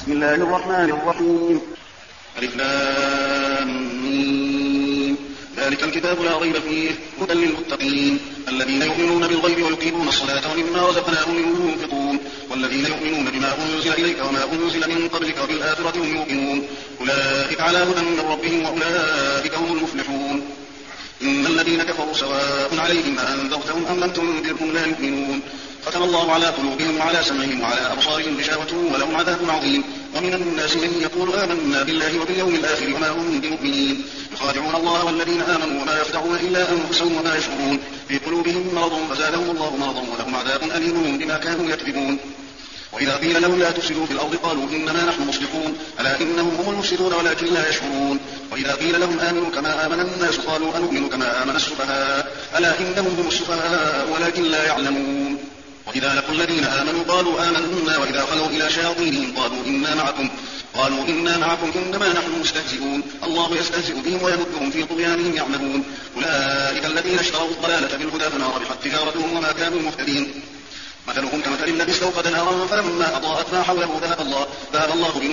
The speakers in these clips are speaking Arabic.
بسم الله الرحمن الرحيم. ألف لام ميم. ذلك الكتاب لا ريب فيه هدى للمتقين الذين يؤمنون بالغيب ويقيمون الصلاة ومما رزقناهم ينفقون والذين يؤمنون بما أنزل إليك وما أنزل من قبلك وبالآخرة هم يوقنون أولئك على هدى من ربهم وأولئك هم المفلحون. إن الذين كفروا سواء عليهم أنذرتهم أم لم تنذرهم لا يؤمنون ختم الله على قلوبهم وعلى سمعهم وعلى أبصارهم غشاوة ولهم عذاب عظيم. ومن الناس من يقول آمنا بالله وباليوم الآخر وما هم بمؤمنين يخادعون الله والذين آمنوا وما يخدعون إلا أنفسهم وما يشعرون في قلوبهم مرض فزادهم الله مرضا ولهم عذاب أليم بما كانوا يكذبون. وإذا قيل لهم لا تفسدوا في الأرض قالوا إنما نحن مصلحون ألا إنهم هم المفسدون ولكن لا يشعرون. وإذا قيل لهم آمنوا كما آمن الناس قالوا أنؤمن كما آمن السفهاء ألا إنهم هم السفهاء ولكن لا يعلمون. وإذا لقوا الذين آمنوا قالوا آمنا وإذا خلوا إلى شياطينهم قالوا إنا معكم إنما نحن مستهزئون الله يستهزئ بهم ويمدهم في طغيانهم يعمهون. أولئك الذين اشتروا الضلالة بالهدى فما ربحت تجارتهم وما كانوا مهتدين. مثلهم كمثل الذي استوقد نارا فلما أضاءت ما حوله ذهب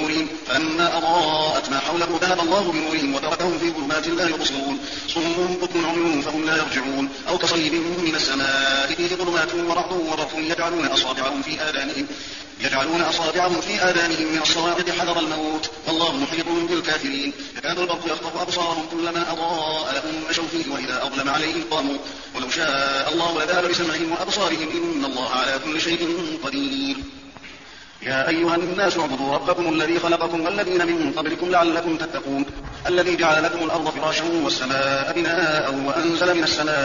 الله بنورهم وتركهم في ظلمات لا يبصرون صم بكم عمي فهم لا يرجعون. أو كصيب من السماء فيه ظلمات ورعد وبرق يجعلون أصابعهم في آذانهم من الصواعق حذر الموت والله محيط بالكافرين. يكاد البرق يخطف أبصارهم كلما أضاء لهم مشوا فيه وإذا أظلم عليهم قاموا ولو شاء الله لذهب بسمعهم وأبصارهم إن الله على كل شيء قدير. يا أيها الناس اعبدوا ربكم الذي خلقكم والذين من قبلكم لعلكم تتقون الذي جعل لكم الأرض فراشا والسماء بناء وأنزل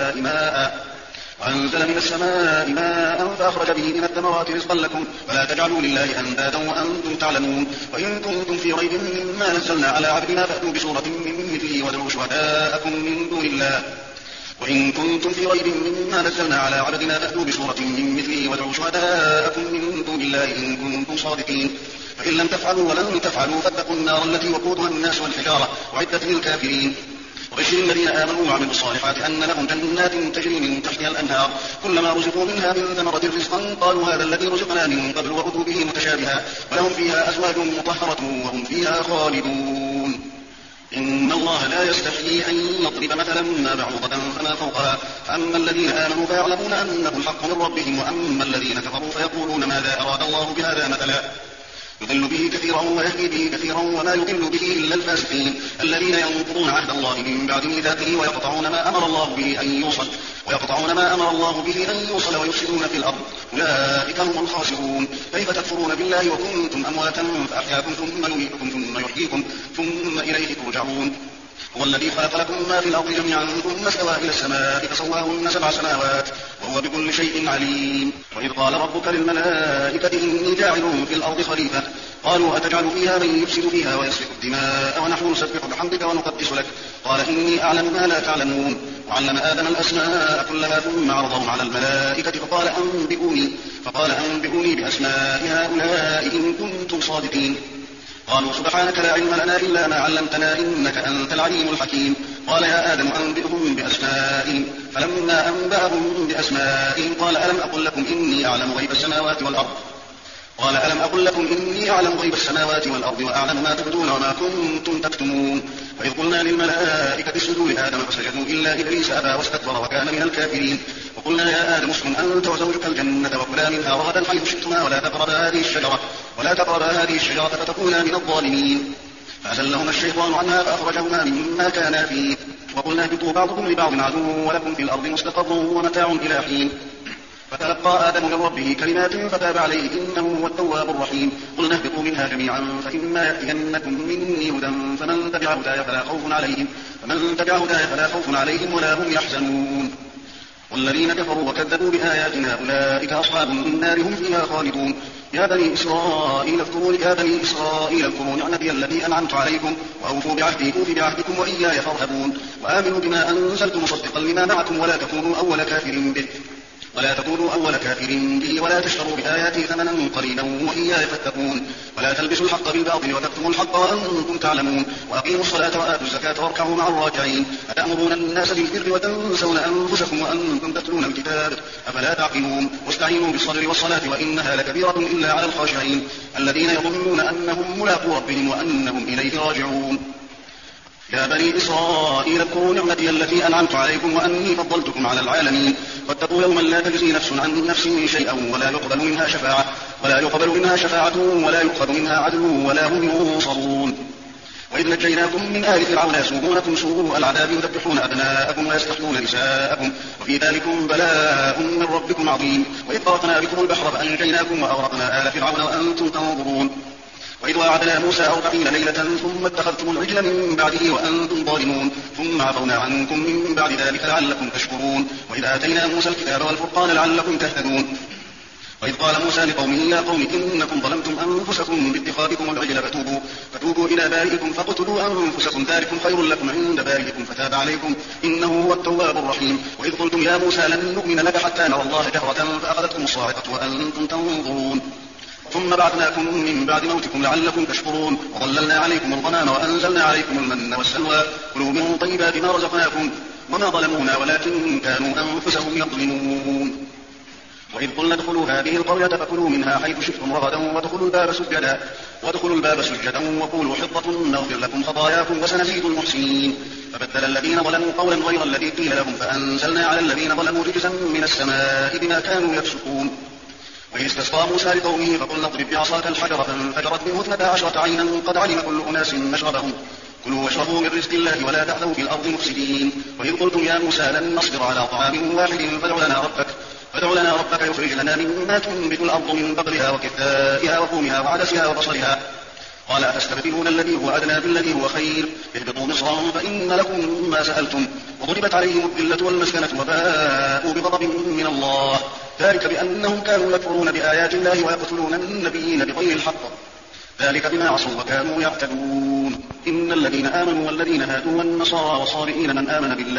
من السماء ماء فأخرج به من الثمرات رزقا لكم فلا تجعلوا لله أندادا وأنتم تعلمون. وإن كنتم في ريب مما نزلنا على عبدنا فأتوا بسورة من مثله وادعوا شهداءكم من دون الله إن كنتم صادقين. فإن لم تفعلوا ولن تفعلوا فاتقوا النار التي وقودها الناس والحجارة أعدت للكافرين. وبشر الذين آمنوا وعملوا الصالحات أن لهم جنات تجري من تحتها الأنهار كلما رزقوا منها من ثمرة رزقا قالوا هذا الذي رزقنا من قبل وأتوا به متشابها ولهم فيها أزواج مطهرة وهم فيها خالدون. إن الله لا يستحيي أن يضرب مثلا ما بعوضة فما فوقها فأما الذين آمنوا فيعلمون أنه الحق من ربهم وأما الذين كفروا فيقولون ماذا أراد الله بهذا مثلا يضل به كثيرا ويهدي به كثيرا وما يضل به إلا الفاسقين الذين ينقضون عهد الله من بعد ميثاقه ويقطعون ما أمر الله به أن يوصل ويفسدون في الأرض أولئك هم الخاسرون. كيف تكفرون بالله وكنتم أمواتا فأحياكم ثم يميتكم ثم يحييكم ثم إليه ترجعون. هو الذي خلق لكم ما في الأرض جميعا ثم استوى إلى السماء فسواهن 7 سماوات وهو بكل شيء عليم. وإذ قال ربك للملائكة إني جاعل في الأرض خليفة قالوا أتجعل فيها من يفسد فيها ويسفك الدماء ونحن نسبح بحمدك ونقدس لك قال إني أعلم ما لا تعلمون. وعلم آدم الأسماء كلها ثم عرضهم على الملائكة فقال أنبئوني بأسماء هؤلاء إن كنتم صادقين. قالوا سبحانك لا علم لنا إلا ما علمتنا إنك أنت العليم الحكيم. قال يا آدم أنبئهم بأسمائهم فلما أنبأهم بأسمائهم قال ألم أقل لكم إني أعلم غيب السماوات والأرض وأعلم ما تبدون وما كنتم تكتمون. وإذ قلنا للملائكة اسجدوا لآدم فسجدوا إلا إبليس أبى واستكبر وكان من الكافرين. وقلنا يا آدم اسكن أنت وزوجك الجنة وكلا منها رغدا حيث شئتما ولا تقربا هذه الشجرة فتكونا من الظالمين. فأزلهما الشيطان عنها فأخرجهما مما كانا فيه وقلنا اهبطوا بعضكم لبعض عدو ولكم في الأرض مستقر ومتاع إلى حين. فتلقى آدم من ربه كلمات فتاب عليه إنه هو التواب الرحيم. قلنا اهبطوا منها جميعا فإما يأتينكم مني هدى فمن تبع هداي فلا خوف عليهم ولا هم يحزنون. والذين كفروا وكذبوا بآياتنا أولئك أصحاب النار هم فيها خالدون. يا بني إسرائيل اذكروا نعمتي التي أنعمت عليكم وأوفوا بعهدي أوف بعهدكم وإياي فارهبون. وآمنوا بما أنزلت مصدقا لما معكم ولا تكونوا أول كافر به ولا تكونوا أول كافر به ولا تشتروا بآياتي ثمنا قليلا وإياي فاتقون ولا تلبسوا الحق بالباطل وتكتموا الحق وأنتم تعلمون وأقيموا الصلاة وآتوا الزكاة واركعوا مع الراكعين أتأمرون الناس بالبر وتنسون أنفسكم وأنتم تتلون الكتاب أفلا تعقلون واستعينوا بالصبر والصلاة وإنها لكبيرة إلا على الخاشعين الذين يظنون أنهم ملاقو ربهم وأنهم إليه راجعون يا بني إسرائيل اذكروا نعمتي التي أنعمت عليكم وأني فضلتكم على العالمين واتقوا يوما لا تجزي نفس عن نفس شيئا ولا يقبل منها شفاعة ولا يؤخذ منها عدل ولا هم ينصرون وإذ نجيناكم من آل فرعون يسومونكم سوء العذاب يذبحون أبناءكم ويستحيون نساءكم وفي ذلكم بلاء من ربكم عظيم وإذ فرقنا بكم البحر فأنجيناكم وأغرقنا آل فرعون وأنتم تنظرون وإذ وعدنا موسى 40 ليلة ثم اتخذتم العجل من بعده وأنتم ظالمون ثم عفونا عنكم من بعد ذلك لعلكم تشكرون وإذ آتينا موسى الكتاب والفرقان لعلكم تهتدون وإذ قال موسى لقومه يا قوم إنكم ظلمتم أنفسكم باتخاذكم العجل فتوبوا إلى بارئكم فاقتلوا أنفسكم ذلكم خير لكم عند بارئكم فتاب عليكم إنه هو التواب الرحيم وإذ قلتم يا موسى لن نؤمن لك حتى نرى الله جهرة فأخذتكم الصاعقة وأنتم تنظرون ثم بعثناكم من بعد موتكم لعلكم تشكرون وظللنا عليكم الغمام وأنزلنا عليكم المن والسلوى كلوا من طيبات ما رزقناكم وما ظلمونا ولكن كانوا أنفسهم يظلمون وإذ قلنا ادخلوا هذه القرية فكلوا منها حيث شئتم رغدا وادخلوا الباب سجدا وقولوا حطة نغفر لكم خطاياكم وسنزيد المحسنين فبدل الذين ظلموا قولا غير الذي قيل لهم فأنزلنا على الذين ظلموا رجزا من السماء بما كانوا يفسقون وإذ استسقى موسى لقومه فقلنا اضرب بعصاك الحجر فانفجرت منه 12 عينا قد علم كل أناس مشربهم كلوا واشربوا من رزق الله ولا تعثوا في الأرض مفسدين وإذ قلتم يا موسى لن نصبر على طعام واحد فادع لنا ربك يخرج لنا مما تنبت الأرض من بقلها وكثائها وفومها وعدسها وبصلها قال أتستبدلون الذي هو أدنى بالذي هو خير اهبطوا مصرا فإن لكم ما سألتم وضربت عليهم الذلة والمسكنة وباءوا بغضب من الله ذلك بأنهم كانوا يكفرون بآيات الله ويقتلون النبيين بغير الحق ذلك بما عصوا وكانوا يعتدون إن الذين آمنوا والذين هادوا والنصارى والصابئين من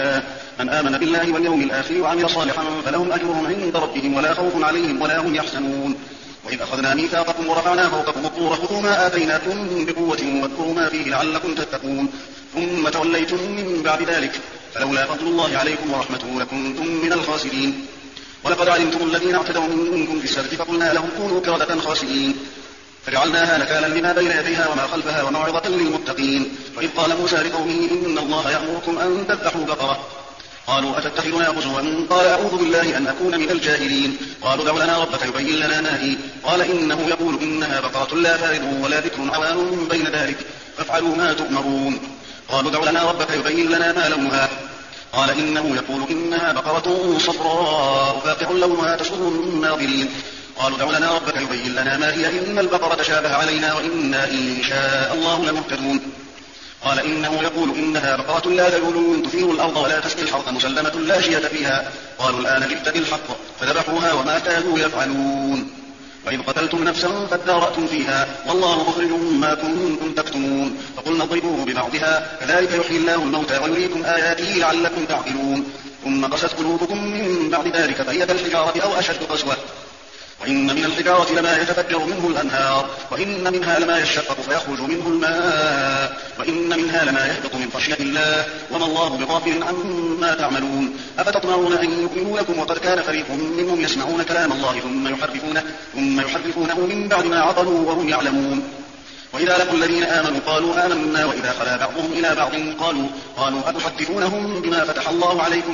آمن بالله واليوم الآخر وعمل صالحا فلهم أجرهم عند ربهم ولا خوف عليهم ولا هم يحزنون وإذ أخذنا ميثاقكم ورفعنا فوقكم الطور خذوا ما آتيناكم بقوة واذكروا ما فيه لعلكم تتقون ثم توليتم من بعد ذلك فلولا فضل الله عليكم ورحمته لكنتم من الخاسرين ولقد علمتم الذين اعتدوا منكم في السبت فقلنا لهم كونوا قردة خاسئين فجعلناها نكالا لما بين يديها وما خلفها وموعظة للمتقين وإذ قال موسى لقومه إن الله يأمركم أن تذبحوا بقرة قالوا أتتخذنا هزوا قال أعوذ بالله أن أكون من الجاهلين قالوا ادع لنا ربك يبين لنا ما هي قال إنه يقول إنها بقرة لا فارض ولا بكر عوان بين ذلك فافعلوا ما تؤمرون قالوا ادع لنا ربك يبين لنا ما لونها قال إنه يقول إنها بقرة صفراء فاقع لونها تسر الناظرين قالوا ادع لنا ربك يبين لنا ما هي إن البقرة تشابه علينا وإنا إن شاء الله لمهتدون قال إنه يقول إنها بقرة لا ذلول تثير الأرض ولا تسقي الحرث مسلمة لا شية فيها قالوا الآن جئت بالحق فذبحوها وما كانوا يفعلون وإذ قتلتم نفسا فادارأتم فيها والله مخرج ما كنتم تكتمون فقلنا اضربوه ببعضها كذلك يحيي الله الموتى ويريكم آياته لعلكم تعقلون ثم قست قلوبكم من بعد ذلك فهي كالحجارة أو أشد قسوة وإن من الحجارة لما يتفجر منه الأنهار وإن منها لما يشقق فيخرج منه الماء وإن منها لما يهبط من خشية الله وما الله بغافل عما تعملون أفتطمعون أن يؤمنوا لكم وقد كان فريق منهم يسمعون كلام الله ثم يحرفونه من بعد ما عقلوا وهم يعلمون وإذا لقوا الذين آمنوا قالوا آمنا وإذا خلا بعضهم إلى بعض قالوا أتحدثونهم بما فتح الله عليكم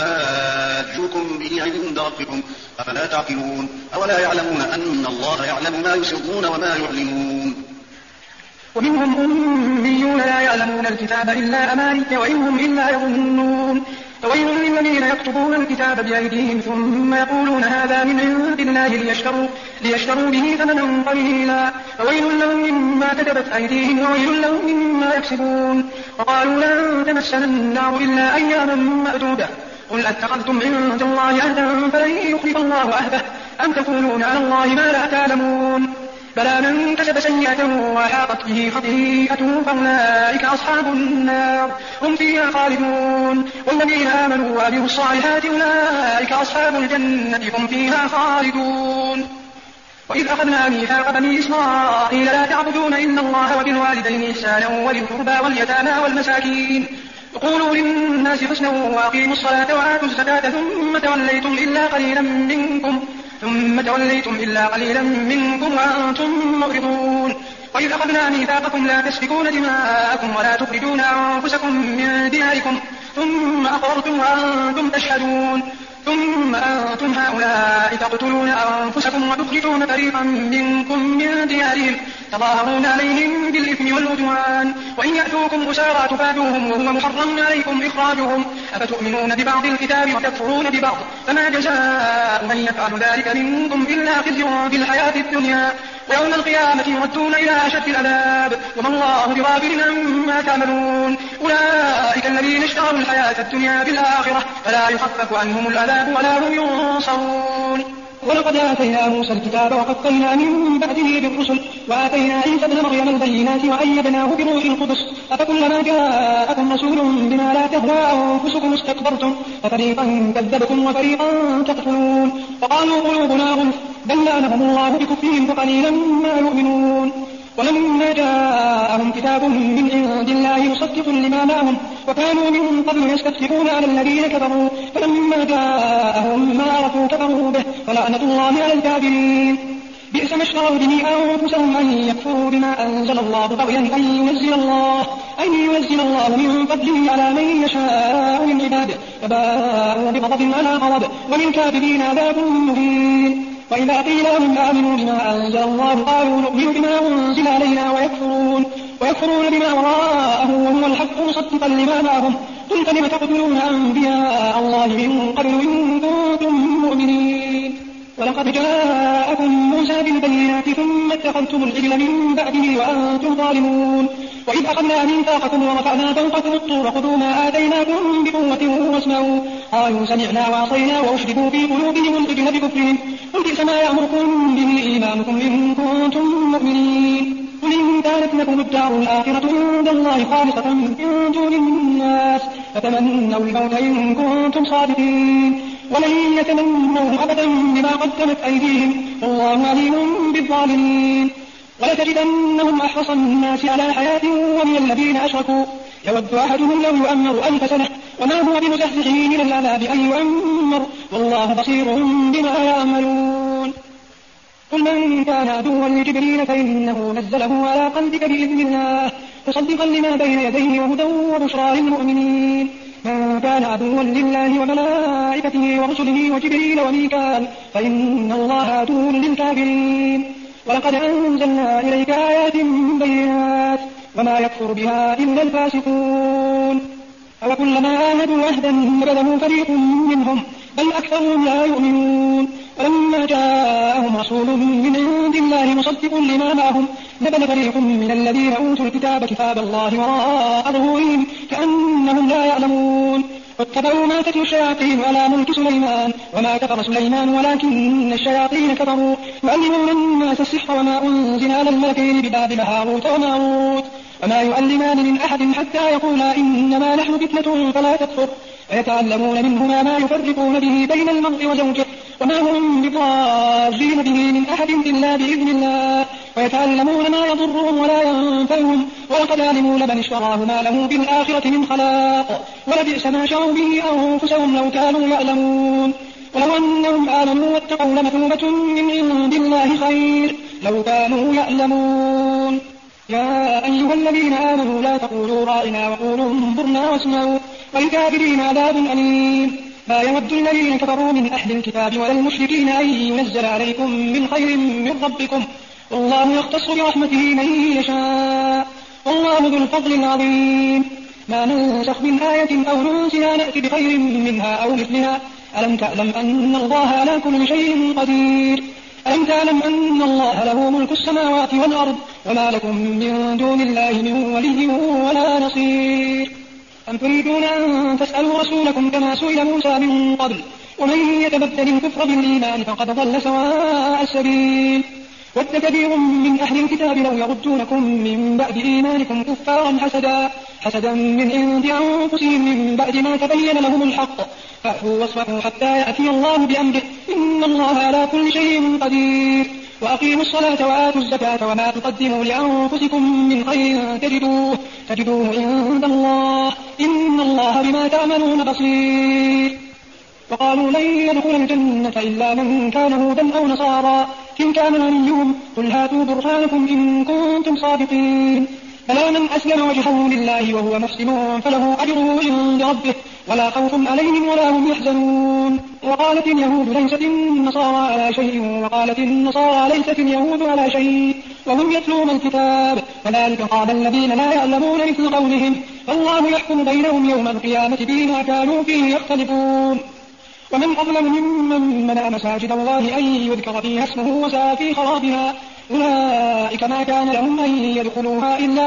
ليحاجوكم به عند ربكم أفلا تعقلون أولا يعلمون أن الله يعلم ما يسرون وما يعلنون ومنهم أميون لا يعلمون الكتاب إلا أماني وإنهم إلا يظنون فويل للذين يكتبون الكتاب بأيديهم ثم يقولون هذا من عند الله ليشتروا به ثمنا قليلا فويل لهم مما كتبت أيديهم وويل لهم مما يكسبون وقالوا لن تمسنا النار إلا أياما معدودة قل أتخذتم عند الله عهدا فلن يخلف الله عهده أم تقولون على الله ما لا تعلمون بلى من كسب سيئة وأحاطت به خطيئته فأولئك أصحاب النار هم فيها خالدون والذين آمنوا وعملوا الصالحات أولئك أصحاب الجنة هم فيها خالدون وإذ أخذنا ميثاق بني إسرائيل لا تعبدون إلا الله وبالوالدين إحسانا وذي القربى واليتامى والمساكين وقولوا للناس حسنا وأقيموا الصلاة وآتوا الزكاة ثم توليتم إلا قليلا منكم وأنتم معرضون وإذ أخذنا ميثاقكم لا تسفكون دماءكم ولا تخرجون أنفسكم من دياركم ثم أقررتم وأنتم تشهدون ثم أنتم هؤلاء تقتلون أنفسكم وتخرجون فريقا منكم من ديارهم تظاهرون عليهم بالإثم والعدوان وإن يأتوكم أسارى تفادوهم وهو محرم عليكم إخراجهم أفتؤمنون ببعض الكتاب وتكفرون ببعض فما جزاء من يفعل ذلك منكم إلا خزي في الحياة الدنيا ويوم القيامة يردون إلى أشد العذاب وما الله بغافل عما تعملون أولئك الذين اشتروا الحياة الدنيا بالآخرة فلا يخفف عنهم العذاب ولا هم ينصرون ولقد آتينا موسى الكتاب وقفينا من بعده بالرسل وآتينا عيسى ابن مريم البينات وأيدناه بروح القدس أفكلما جاءكم رسول بما لا تهوى أنفسكم استكبرتم ففريقا كذبتم وفريقا تقتلون وقالوا قلوبنا غلف بل لعنهم الله بكفرهم فقليلا ما يؤمنون ولما جاءهم كتاب من عند الله مصدق لما معهم وكانوا من قبل يستفتحون على الذين كفروا فلما جاءهم ما عرفوا كفروا به فلعنة الله على الكافرين بئس ما اشتروا به أنفسهم أن يكفروا بما أنزل الله بغيا أن ينزل الله من فضله على من يشاء من عباده فباءوا بغضب على غضب وللكافرين عذاب مهين وإذا قيل لهم آمنوا بما أنزل الله قالوا نؤمن بما أنزل علينا ويكفرون بما وراءه وهو الحق مصدقا لما معهم قل فلم تقتلون أنبياء الله من قبل إن كنتم مؤمنين ولقد جاءكم موسى بالبينات ثم اتخذتم العجل من بعده وأنتم ظالمون وإذ أخذنا ميثاقكم ورفعنا فوقكم الطور خذوا ما آتيناكم بقوة واسمعوا قالوا سمعنا وعصينا وأشربوا في قلوبهم العجل بكفرهم قل بئس ما يأمركم به إيمانكم إن كنتم مؤمنين قل إن كانت لكم الدار الآخرة عند الله خالصة من دون الناس فتمنوا الموت إن كنتم صادقين ولن يتمنوه أبدا بما قدمت أيديهم والله عليم بالظالمين ولتجدنهم أحرص الناس على حياة ومن الذين أشركوا يود أحدهم لو يؤمر 1000 سنة وما هو بمزحزحه من العذاب أن يؤمر والله بصير بما يعملون قل من كان عدوا لجبريل فإنه نزله على قلبك بإذن الله مصدقا لما بين يديه وهدى وبشرى للمؤمنين من كان عدوا لله وملائكته ورسله وجبريل وميكال فإن الله عدو للكافرين ولقد أنزلنا إليك آيات بينات وما يكفر بها إلا الفاسقون أوكلما عاهدوا عهدا نبذه فريق منهم بل أكثرهم لا يؤمنون ولما جاءهم رسول من عند الله مصدق لما معهم نبذ فريق من الذين أوتوا الكتاب كتاب الله وراء ظهورهم كأنهم لا يعلمون واتبعوا ما تتلو الشياطين على ملك سليمان وما كفر سليمان ولكن الشياطين كفروا يعلمون الناس السحر وما أنزل على الملكين ببابل هاروت وماروت وما يعلمان من أحد حتى يقولا إنما نحن فتنة فلا تكفر ويتعلمون منهما ما يفرقون به بين المرء وزوجه وما هم بضارين به من أحد إلا بإذن الله ويتعلمون ما يضرهم ولا ينفعهم ولقد علموا لمن اشتراه ما له بالآخرة من خلاق ولبئس ما شروا به أنفسهم لو كانوا يعلمون ولو أنهم آمنوا واتقوا لمثوبة من عند الله خير لو كانوا يعلمون يا أيها الذين آمنوا لا تقولوا رائنا وقولوا انظرنا واسمعوا والكافرين عذاب أليم ما يود الذين كفروا من أهل الكتاب ولا المشركين أن ينزل عليكم من خير من ربكم والله يختص برحمته من يشاء والله ذو الفضل العظيم ما ننسخ من آية أو ننسها نأتي بخير منها أو مثلها ألم تعلم أن الله على كل شيء قدير ألم تعلم أن الله له ملك السماوات والأرض وما لكم من دون الله من ولي ولا نصير أم تريدون أن تسألوا رسولكم كما سئل موسى من قبل ومن يتبدل الكفر بالإيمان فقد ضل سواء السبيل ود كثير من أهل الكتاب لو يردونكم من بعد إيمانكم كفارا حسدا من عند أنفسهم من بعد ما تبين لهم الحق فاعفوا واصفحوا حتى يأتي الله بأمره إن الله على كل شيء قدير وأقيموا الصلاة وآتوا الزكاة وما تقدموا لأنفسكم من خير تجدوه عند الله إن الله بما تعملون بصير. وقالوا لن يدخل الجنة إلا من كان هودا أو نصارى تلك أمانيهم قل هاتوا برهانكم إن كنتم صادقين بلى من أسلم وجهه لله وهو محسن فله أجره عند ربه ولا خوف عليهم ولا هم يحزنون. وقالت اليهود ليست النصارى على شيء وقالت النصارى ليست اليهود على شيء وهم يتلون الكتاب كذلك قال الذين لا يعلمون مثل قولهم فالله يحكم بينهم يوم القيامة فيما كانوا فيه يختلفون. ومن أظلم ممن منع مساجد الله أن يذكر فيها اسمه وسعى في خرابها أولئك ما كان لهم أن يدخلوها إلا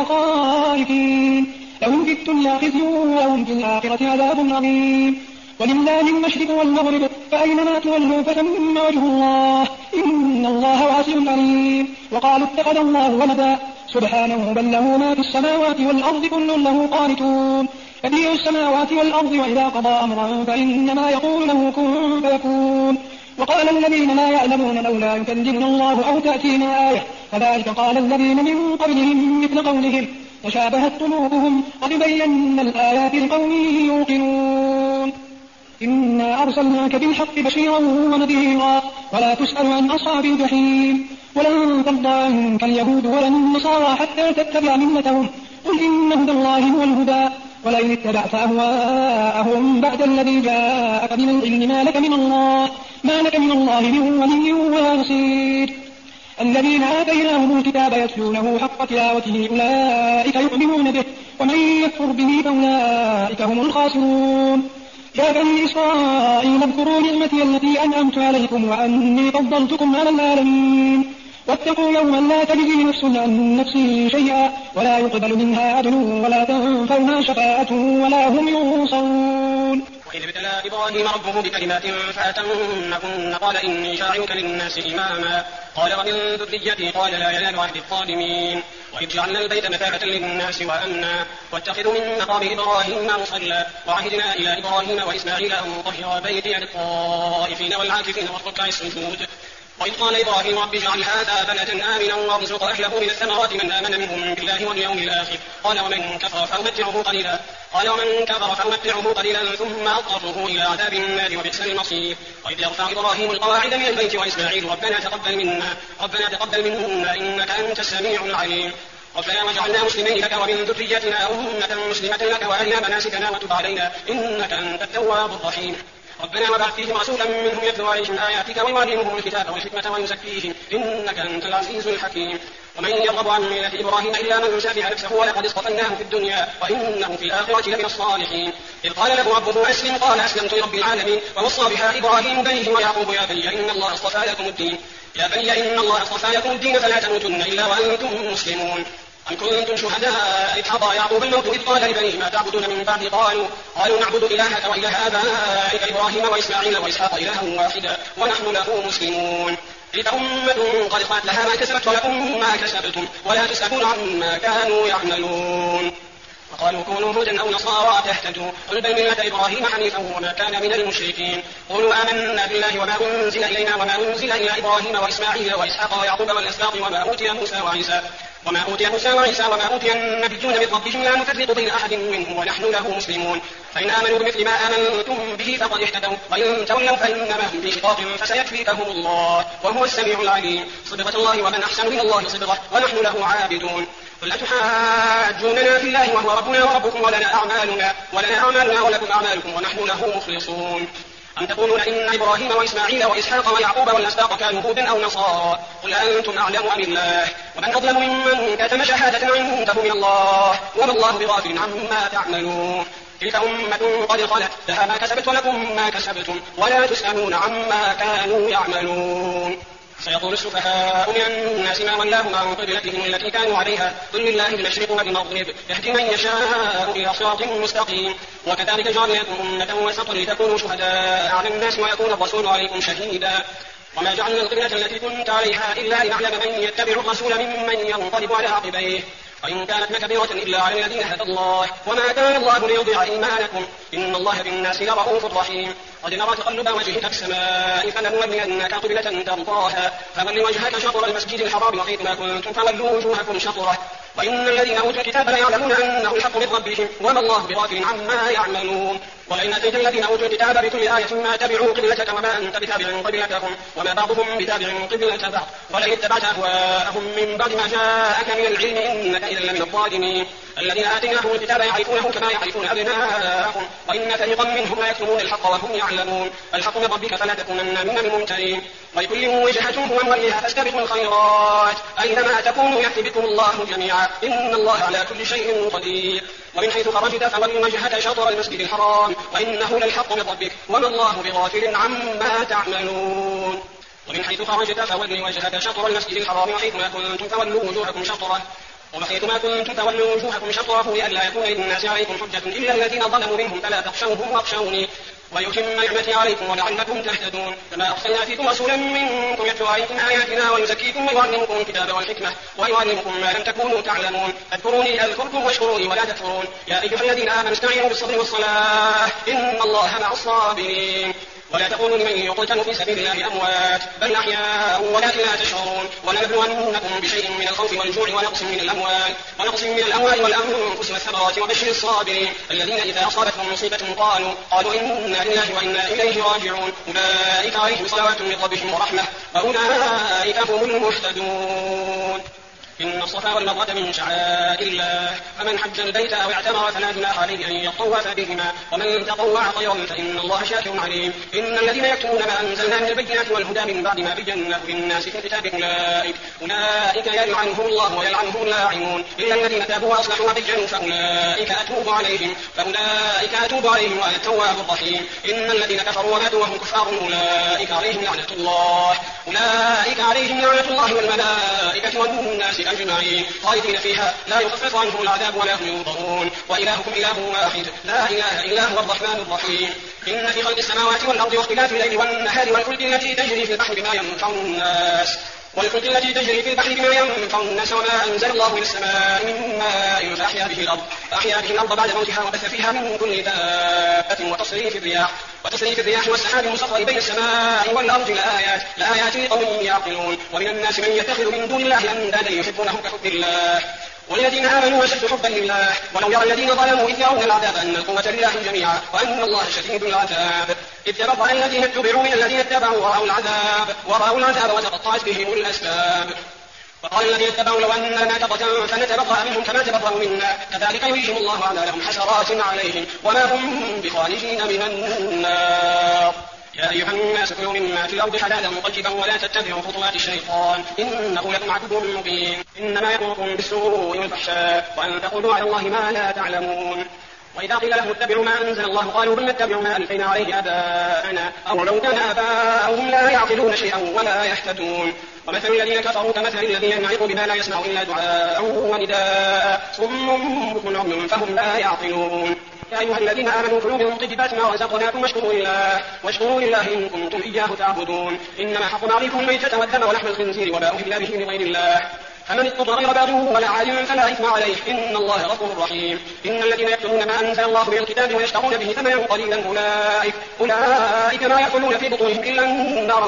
خائفين لهم في الدنيا خزي ولهم في الآخرة عذاب عظيم ولله المشرق والمغرب فأينما تولوا فثم وجه الله إن الله واسع عليم. وقالوا اتخذ الله ولدا سبحانه بل له ما في السماوات والأرض كل له قانتون بديع السماوات والأرض وإذا قضى أمرا فإنما يقول له كن فيكون. وقال الذين لا يعلمون لولا يكلمنا الله أو تأتينا آية كذلك قال الذين من قبلهم مثل قولهم تشابهت قلوبهم قد بينا الآيات لقوم يوقنون. إنا أرسلناك بالحق بشيرا ونذيرا ولا تسأل عن أصحاب الجحيم ولن ترضى عنك اليهود ولا النصارى حتى تتبع ملتهم قل إن هدى الله هو الهدى ولئن اتبعت أهواءهم بعد الذي جاءك من العلم ما لك من الله من ولي ولا نصير. الذين آتيناهم الكتاب يتلونه حق تلاوته أولئك يؤمنون به ومن يكفر به فأولئك هم الخاسرون. يا بني إسرائيل اذكروا نعمتي التي أنعمت عليكم وأني فضلتكم على العالمين واتقوا يوما لا تجزي نفس عن نفس شيئا ولا يقبل منها عدل ولا تنفعها شفاعة ولا هم ينصرون. وإذ ابتلى إبراهيم ربه بكلمات فأتمهن قال إني جاعلك للناس إماما قال ومن ذريتي قال لا ينال عهد الظالمين. وإذ جعلنا البيت مثابة للناس وأمنا واتخذوا من مقام إبراهيم مصلى وعهدنا إلى إبراهيم وإسماعيل أن طهر بيتي للطائفين والعاكفين والركع السجود. وإذ قال إبراهيم رب اجعل هذا بلدا آمنا وارزق أهله من الثمرات من آمن منهم بالله واليوم الآخر قال ومن كفر فأمتعه قليلا ثم أضطره إلى عذاب النار وبئس المصير. وإذ يرفع إبراهيم القواعد من البيت وإسماعيل ربنا تقبل منا إنك أنت السميع العليم. ربنا واجعلنا مسلمين لك ومن ذريتنا أمة مسلمة لك وأرنا مناسكنا وتب علينا إنك أنت التواب الرحيم. ربنا وابعث فيهم رسولا منهم يتلو عليهم آياتك ويعلمهم الكتاب والحكمة ويزكيهم إنك أنت العزيز الحكيم. ومن يرغب عن ملة إبراهيم إلا من شفع نفسه ولقد اصطفيناه في الدنيا وإنه في الآخرة لمن الصالحين. إذ قال له ربه أسلم قال أسلمت لرب العالمين ووصى بها إبراهيم بنيه ويعقوب يا بني إن الله اصطفى لكم الدين فلا تموتن إلا وأنتم مسلمون. أم كنتم شهداء إذ حضر يعقوب الموت إذ قال لبنيه ما تعبدون من بعد قالوا نعبد إلهك وإله آبائك إبراهيم وإسماعيل وإسحاق إلها واحدا ونحن له مسلمون. تلك أمة قد خلت لها ما كسبت ولكم ما كسبتم ولا تسألون عما كانوا يعملون. وقالوا كونوا هودا أو نصارى تهتدوا قل بل ملة إبراهيم حنيفا وما كان من المشركين. قولوا آمنا بالله وما أنزل إلينا وما أنزل إلى إبراهيم وإسماعيل وإسحاق ويعقوب والأسباط وما أوتي موسى وعيسى وما أوتي النبيون من ربهم لا نفرق بين أحد منهم ونحن له مسلمون. فإن آمنوا بمثل ما آمنتم به فقد اهتدوا وإن تولوا فإنما هم في شقاق فسيكفيكهم الله وهو السميع العليم. صبغة الله ومن أحسن من الله صبغة ونحن له عابدون. قل أتحاجوننا في الله وهو ربنا وربكم ولنا أعمالنا ولكم أعمالكم ونحن له مخلصون. أم تقولون إن إبراهيم وإسماعيل وإسحاق ويعقوب والأسباط كانوا هودا أو نصارى قل أنتم أعلم أم الله ومن أظلم ممن كتم شهادة عنده من الله وما الله بغافل عما تعملون. تلك أمة قد خلت لها ما كسبت ولكم ما كسبتم ولا تسألون عما كانوا يعملون. سيقول السفهاء من الناس ما ولاهم عن قبلتهم التي كانوا عليها قل لله المشرق والمغرب يهدي من يشاء إلى صراط مستقيم. وكذلك جعلناكم أمة وسطا لتكونوا شهداء على الناس ويكون الرسول عليكم شهيدا وما جعلنا القبلة التي كنت عليها إلا لنعلم من يتبع الرسول ممن ينقلب على عقبيه وإن كانت لكبيرة إلا على الذين هدى الله وما كان الله ليضيع إيمانكم إن الله بالناس لرؤوف رحيم قد نرى تقلب وجهك في السماء فلنولينك قبلة ترضاها فول وجهك شطر المسجد الحرام وحيثما كنتم فولوا وجوهكم شطره وإن الذين أوتوا الكتاب ليعلمون أنه الحق من ربهم وما الله بغافل عما يعملون ولئن أتيت الذين أوتوا الكتاب بكل آية ما تبعوا قبلتك وما أنت بتابع قبلتهم وما بعضهم بتابع قبلة بعض ولئن اتبعت أهواءهم من بعد ما جاءك من العلم إنك إذا لمن الظالمين الذين آتيناهم الكتاب يعرفونه كما يعرفون أبناءهم وإن فريقا منهم لا يكتمون الحق وهم يعلمون الحق من ربك فلا تكونن من الممترين ولكل وجهة هو مولها فاستبقوا الخيرات أينما تكونوا يأتي بكم الله جميعا إن الله على كل شيء قدير ومن حيث خرجت فول وجهك شطر المسجد الحرام وإنه للحق من ربك وما الله بغافل عما تعملون ومن حيث خرجت فول وجهك شطر المسجد الحرام وحيثما كنتم فولوا وجوهكم شطره وحيثما كنتم فولوا وجوهكم شطره لئلا يكون للناس عليكم حجة إلا الذين ظلموا منهم فلا تخشوهم واخشوني ويتم نعمتي عليكم ولعلكم تهتدون كما أرسلنا فيكم رسولا منكم يتلو عليكم آياتنا ويزكيكم ويعلمكم الكتاب والحكمة ويعلمكم ما لم تكونوا تعلمون فاذكروني أذكركم واشكروني ولا تكفرون يا أيها الذين آمنوا استعينوا بالصبر والصلاة إن الله مع الصابرين ولا تقولوا لمن يقتل في سبيل الله أموات بل أحياء ولكن لا تشعرون ولنبلونكم بشيء من الخوف والجوع ونقص من الأموال والأنفس والثمرات وبشر الصابرين الذين إذا أصابتهم مصيبة قالوا إنا لله وإنا إليه راجعون أولئك عليهم صلوات من ربهم ورحمة وأولئك هم المهتدون إن الصفا والمروة من شعائر الله فمن حج البيت أو اعتمر فلا جناح عليه أن يطوف بهما ومن تطوع خيرا فإن الله شاكر عليم إن الذين يكتمون ما أنزلنا من البينات والهدى من بعد ما بيناه للناس في الكتاب أولئك يلعنهم الله ويلعنهم اللاعنون إلا الذين تابوا وأصلحوا وبينوا فأولئك أتوب عليهم وأنا التواب الرحيم إن الذين كفروا وماتوا وهم كفار أولئك عليهم لعنة الله والملائكة والناس أجمعين خالدين فيها لا يخفف عنهم العذاب ولا هم ينظرون وإلهكم إله واحد لا إله إلا هو الرحمن الرحيم إن في خلق السماوات والأرض واختلاف الليل والنهار والفلك التي تجري في البحر بما ينفع الناس وما أنزل الله من السماء من ماء فأحيا به الأرض بعد موتها وبث فيها من كل دابة وتصريف الرياح والسحاب المسخر بين السماء والأرض لآيات لقوم يعقلون ومن الناس من يتخذ من دون الله أندادا يحبونهم كحب الله والذين آمنوا أشد حبا لله ولو يرى الذين ظلموا إذ يرون العذاب أن القوة لله جميعا وأن الله شديد العذاب إذ تبرأ الذين اتبعوا من الذين اتبعوا ورأوا العذاب وتقطعت بهم الأسباب وقال الذين اتبعوا لو أن لنا كرة فنتبرأ منهم كما تبرأوا منا كذلك يريهم الله أعمالهم حسرات عليهم وما هم بخارجين من النار يا أيها الناس كلوا مما في الأرض حلالا طيبا ولا تتبعوا خطوات الشيطان إنه لكم عدو مبين إنما يأمركم بالسوء والفحشاء وأن تقولوا على الله ما لا تعلمون وإذا قيل لهم اتبعوا ما أنزل الله قالوا بل نتبع ما ألفينا عليه آباءنا أو لو كان آباؤهم لا يعقلون شيئا ولا يهتدون ومثل الذين كفروا كمثل الذي ينعق بما لا يسمع إلا دعاء ونداء صم بكم عمي فهم لا يعقلون يا أيها الذين آمنوا كلوا من طيبات ما رزقناكم واشكروا لله إن كنتم إياه تعبدون إنما حرم عليكم الميتة والدم ولحم الخنزير وما أهل به لغير الله فمن اضطر غير باغ ولا عاد فلا إثم عليه إن الله غفور رحيم إن الذين يكتمون ما أنزل الله من الكتاب ويشترون به ثمنا قليلا أولئك ما يأكلون في بطونهم إلا النار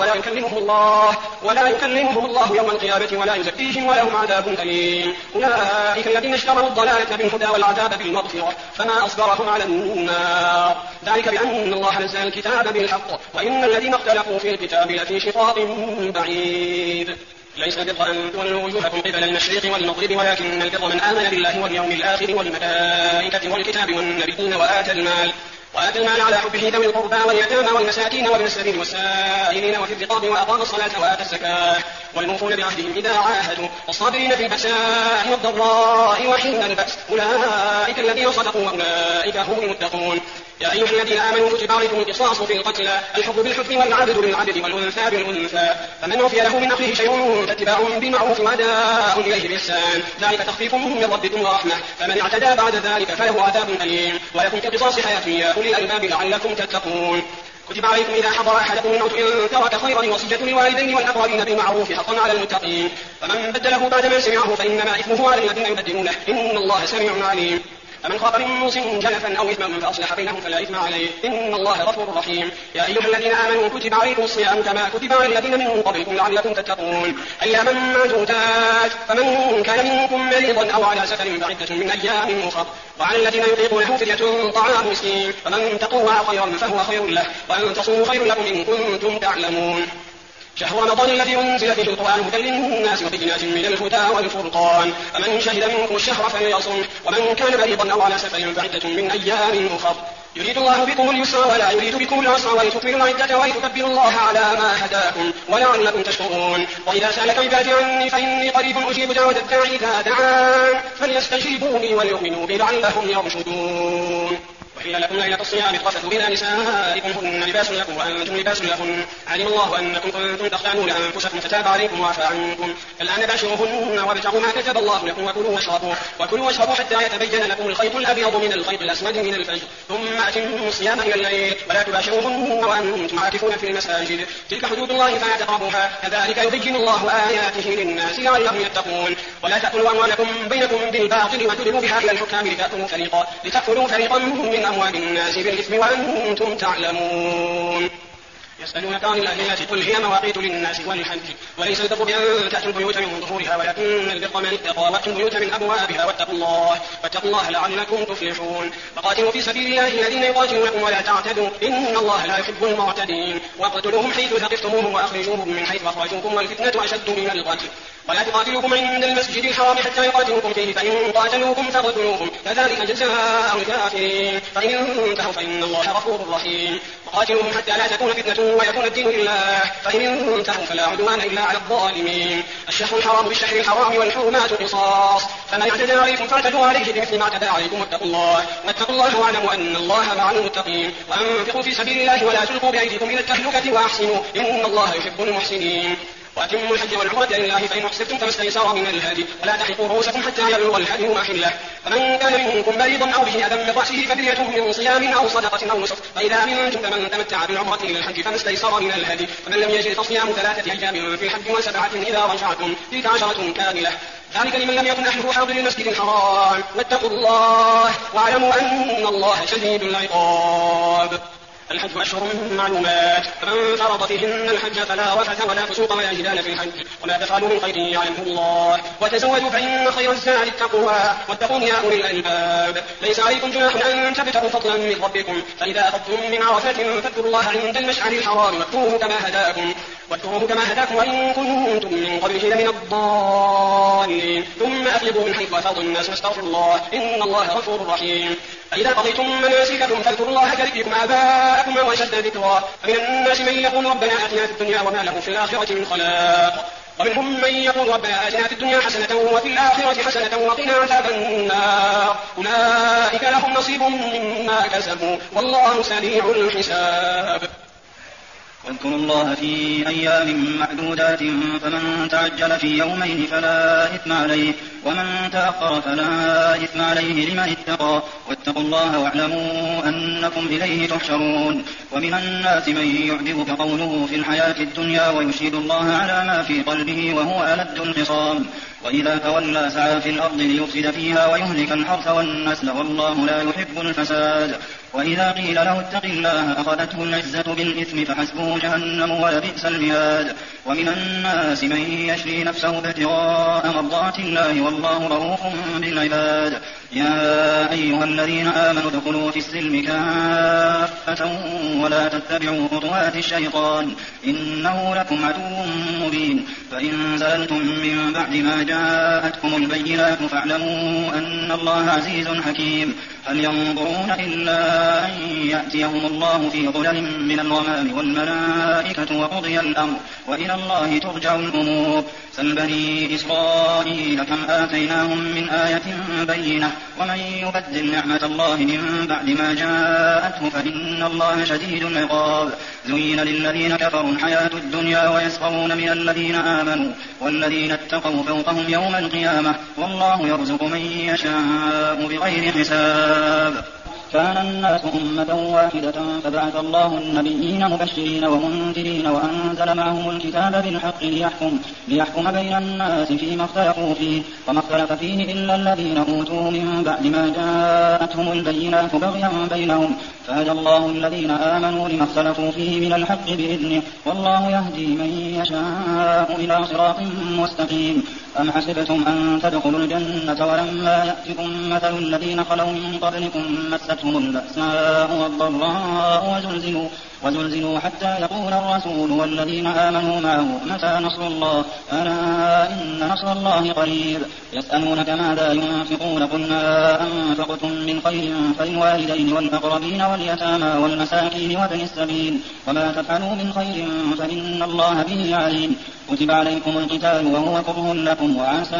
ولا يكلمهم الله يوم القيامة ولا يزكيهم ولهم عذاب أليم أولئك الذين اشتروا الضلالة بالهدى والعذاب بالمغفرة فما أصبرهم على النار ذلك بأن الله نزل الكتاب بالحق وإن الذين اختلفوا في الكتاب لفي شقاق بعيد ليس البر أن تولوا وجوهكم قبل المشرق والمغرب ولكن البر من آمن بالله واليوم الآخر والملائكة والكتاب والنبيين وآتى المال على حبه ذوي القربى واليتامى والمساكين وابن السبيل والسائلين وفي الرقاب وأقام الصلاة وآتى الزكاة والموفون بعهدهم إذا عاهدوا والصابرين في البأساء والضراء وحين البأس أولئك الذين صدقوا وأولئك هم المتقون يا أيها الذين آمنوا كتب عليكم القصاص في القتلى الحر بالحر والعبد بالعبد والأنثى بالأنثى فمن عفي له من أخيه شيء فاتباع بالمعروف وأداء إليه بإحسان ذلك تخفيف من ربكم ورحمة فمن اعتدى بعد ذلك فله عذاب أليم ولكم في القصاص حياة يا أولي الألباب لعلكم تتقون كتب عليكم إذا حضر أحدكم الموت إن ترك خيرا الوصية للوالدين والأقربين بالمعروف حقا على المتقين فمن بدله بعدما سمعه فإنما إثمه على الذين يبدلونه إن الله سميع عليم فمن خاف من موص جنفا أو إثما فأصلح بينهم فلا إثم عليه إن الله غفور رحيم يا أيها الذين آمنوا كتب عليكم الصيام كما كتب على الذين من قبلكم لعلكم تتقون أياما معدودات فمن كان منكم مريضا أو على سفر فعدة من أيام أخر وعلى الذين يطيقونه فدية طعام مسكين فمن تطوع خيرا فهو خير له وأن تصوموا خير لكم إن كنتم تعلمون شهر رمضان الذي أنزل فيه القرآن هدى للناس وبينات من الهدى والفرقان فمن شهد منكم الشهر فليصم ومن كان مريضا أو على سفر فعدة من أيام أخر يريد الله بكم اليسر ولا يريد بكم العسر ولتكملوا العدة ولتكبروا الله على ما هداكم ولعلكم تشكرون وإذا سألك عبادي عني فإني قريب أجيب دعوة الداعي إذا دعان فليستجيبوا لي وليؤمنوا بي لعلهم يرشدون وحل لكم ليلة الصيام الرفث إلى نسائكم هن لباس لكم وأنتم لباس لهن علم الله أنكم كنتم تختانون أنفسكم فتاب عليكم وعفى عنكم الآن باشروهن وابتغوا ما كتب الله لكم وكلوا واشربوا حتى يتبين لكم الخيط الأبيض من الخيط الأسود من الفجر ثم أتموا الصيام إلى الليل ولا تباشروهن وأنتم عاكفون في المساجد تلك حدود الله فلا تقربوها كذلك يبين الله آياته للناس لعلهم يتقون ولا تأكلوا أموالكم بينكم بالباطل وتدلوا بها إلى الحكام لتأكلوا فريقا من أموال الناس بالإثم وأنتم تعلمون يسألونك عن الأهلية قل هي مواقيت للناس والحج وليس البر بأن تأتوا البيوت من ظهورها ولكن البر من اتقى وأتوا البيوت من أبوابها واتقوا الله لعلكم تفلحون فقاتلوا في سبيل الله الذين يقاتلونكم ولا تعتدوا إن الله لا يحب المعتدين واقتلوهم حيث ثقفتموهم وأخرجوهم من حيث أخرجوكم والفتنة أشد من القتل ولا تقاتلوكم عند المسجد الحرام حتى يقاتلوكم فيه فإن قاتلوكم فاقتلوهم كذلك جزاء الكافرين فإن انتهوا فإن الله غفور رحيم وقاتلوهم حتى لا تكون فتنة ويكون الدين لله فإن انتهوا فلا عدوان إلا على الظالمين الشهر الحرام بالشهر الحرام والحرمات قصاص فمن اعتدى عليكم فاعتدوا عليه بمثل ما اعتدى عليكم واتقوا الله واعلموا أن الله مع المتقين وأنفقوا في سبيل الله ولا تلقوا بأيديكم إلى التهلكة وأحسنوا إن الله يحب المحسنين وأتموا الحج والعمرة لله فإن أحسنتم فما استيسر من الهدي ولا تحلقوا رؤوسكم حتى يبلغ الهدي محله فمن كان منكم مريضا أو به أذى من رأسه ففدية من صيام أو صدقة أو نسك فإذا أمنتم فمن تمتع بالعمرة إلى الحج فما استيسر من الهدي فمن لم يجد فصيام 3 أيام في الحج و7 إذا رجعتم تلك 10 كاملة ذلك لمن لم يكن أهله حاضر المسجد الحرام واتقوا الله واعلموا أن الله شديد العقاب الحج أشهر معلومات فمن فرض فيهن الحج فلا رفث ولا فسوق ولا جدال في الحج وما تفعلوا من خير يعلمه الله وتزودوا فإن خير الزاد التقوى واتقون يا أولي الألباب ليس عليكم جناح أن تبتغوا فضلا من ربكم فإذا أفضتم من عرفات فاذكروا الله عند المشعر الحرام واذكروه كما هداكم وإن كنتم من قبله لمن الضالين ثم أفيضوا من حيث أفاض الناس واستغفروا الله إن الله غفور رحيم فإذا قضيتم مناسككم فاذكروا الله كذكركم آباءكم وأشد ذكرا فمن الناس من يقول ربنا آتنا في الدنيا وما له في الآخرة من خلاق ومنهم من يقول ربنا آتنا في الدنيا حسنة وفي الآخرة حسنة وقنا عذاب النار أولئك لهم نصيب مما كسبوا والله سريع الحساب واذكروا الله في أيام معدودات فمن تعجل في يومين فلا إثم عليه ومن تأخر فلا إثم عليه لمن اتقى واتقوا الله واعلموا أنكم إليه تحشرون ومن الناس من يعجبك قوله في الحياة الدنيا ويشهد الله على ما في قلبه وهو ألد الخصام وإذا تولى سعى في الأرض ليفسد فيها ويهلك الحرث والنسل والله لا يحب الفساد وإذا قيل له اتق الله أخذته العزة بالإثم فحسبه جهنم ولبئس المهاد ومن الناس من يشري نفسه ابتغاء مرضات الله والله رؤوف بالعباد يا أيها الذين آمنوا ادخلوا في السلم كافة ولا تتبعوا خطوات الشيطان إنه لكم عدو مبين فإن زللتم من بعد ما جاءتكم البينات فاعلموا أن الله عزيز حكيم هل ينظرون إلا أن يأتيهم الله في ظلل من الغمام والملائكة وقضي الأمر وإلى الله ترجع الأمور سل بني إسرائيل كم آتيناهم من آية بينة ومن يبدل نعمة الله من بعد ما جاءته فإن الله شديد العقاب زين للذين كفروا الحياة الدنيا ويسخرون من الذين آمنوا والذين اتقوا فوقهم يوم القيامة والله يرزق من يشاء بغير حساب كان الناس أمة واحدة فبعث الله النبيين مبشرين ومنذرين وأنزل معهم الكتاب بالحق ليحكم بين الناس فيما اختلفوا فيه وما اختلف فيه إلا الذين أوتوه من بعد ما جاءتهم البينات بغيا بينهم فهدى الله الذين آمنوا لما اختلفوا فيه من الحق بإذنه والله يهدي من يشاء إلى صراط مستقيم. أم حسبتم أن تدخلوا الجنة ولما يأتكم مثل الذين خلوا من قبلكم مستهم البأساء والضراء وزلزلوا حتى يقول الرسول والذين آمنوا معه متى نصر الله ألا إن نصر الله قريب. يسألونك ماذا ينفقون قل ما أنفقتم من خير فللوالدين والأقربين واليتامى والمساكين وابن السبيل وما تفعلوا من خير فإن الله به عليم. كتب عليكم القتال وهو كره لكم وعسى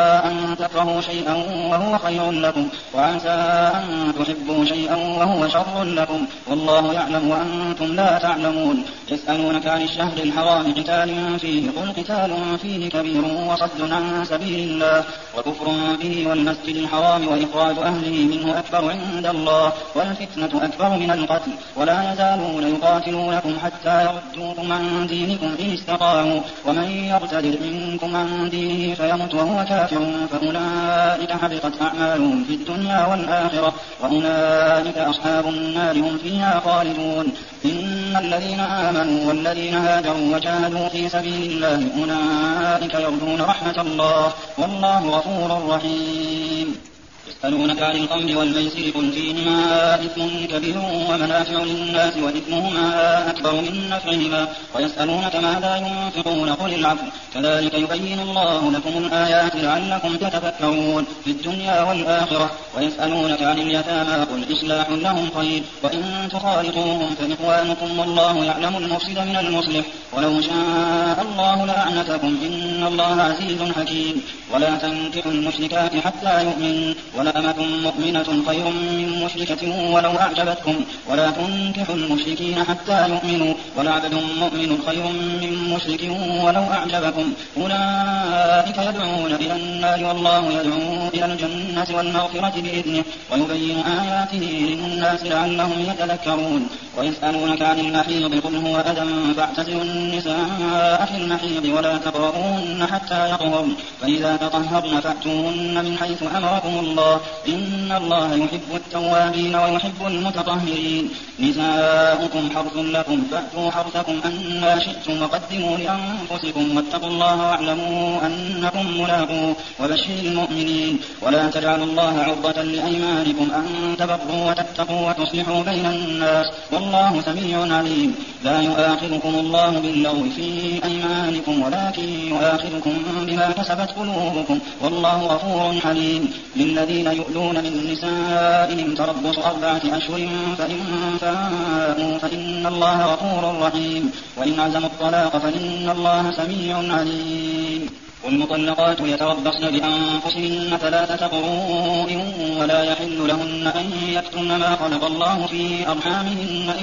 أن تكرهوا شيئا وهو خير لكم وعسى أن تحبوا شيئا وهو شر لكم والله يعلم وأنتم لا تعلمون. يسألونك عن الشهر الحرام قتال فيه قل قتال فيه كبير وصد عن سبيل الله وكفر به والمسجد الحرام وإخراج أهله منه أكبر عند الله والفتنة أكبر من القتل ولا يزالون يقاتلونكم حتى يردوكم عن دينكم إن استطاعوا ومن يرتد منكم عن دينه فيمت وهو كافر فأولئك حبطت أعمالهم في الدنيا والآخرة وأولئك أصحاب النار هم فيها خالدون. إن الذين آمنوا والذين هاجروا وجاهدوا في سبيل الله أولئك يرجون رحمة الله والله غفور رحيم. يسألونك عن الخمر والميسر قل فيهما إثم كبير ومنافع للناس وإثمهما أكبر من نفعهما ويسألونك ماذا ينفقون قل العفو كذلك يبين الله لكم الآيات لعلكم تتفكرون في الدنيا والآخرة. ويسألونك عن اليتامى قل إصلاح لهم خير وإن تخالطوهم فإخوانكم والله يعلم المفسد من المصلح ولو شاء الله لأعنتكم إن الله عزيز حكيم. ولا تنكحوا المشركات حتى يؤمنوا ولأمة مؤمنة خير من مشركة ولو أعجبتكم ولا تنكحوا المشركين حتى يؤمنوا ولعبد مؤمن خير من مشرك ولو أعجبكم أولئك يدعون إلى النار والله يدعو إلى الجنة والمغفرة بإذنه ويبين آياته للناس لعلهم يتذكرون. ويسألونك عن المحيض قل هو أذى فاعتزلوا النساء في المحيض ولا تقربوهن حتى يطهرن فإذا تطهرن فأتوهن من حيث أمركم الله إن الله يحب التوابين ويحب المتطهرين. نساؤكم حرث لكم فأتوا حرثكم أنما شئتم وقدموا لأنفسكم واتقوا الله واعلموا أنكم ملاقوه وبشر المؤمنين. ولا تجعلوا الله عرضة لأيمانكم أن تبروا وتتقوا وتصلحوا بين الناس والله سميع عليم. لا يؤاخذكم الله باللغو في أيمانكم ولكن يؤاخذكم بما كسبت قلوبكم والله غفور حليم. للذين يؤلون من نسائهم تربص 4 أشهر فإن فاءوا فإن الله غفور رحيم وإن عزموا الطلاق فإن الله سميع عليم. والمطلقات يتربصن بأنفسهن 3 قروء ولا يحل لهن أن يكتمن ما خلق الله في أرحامهن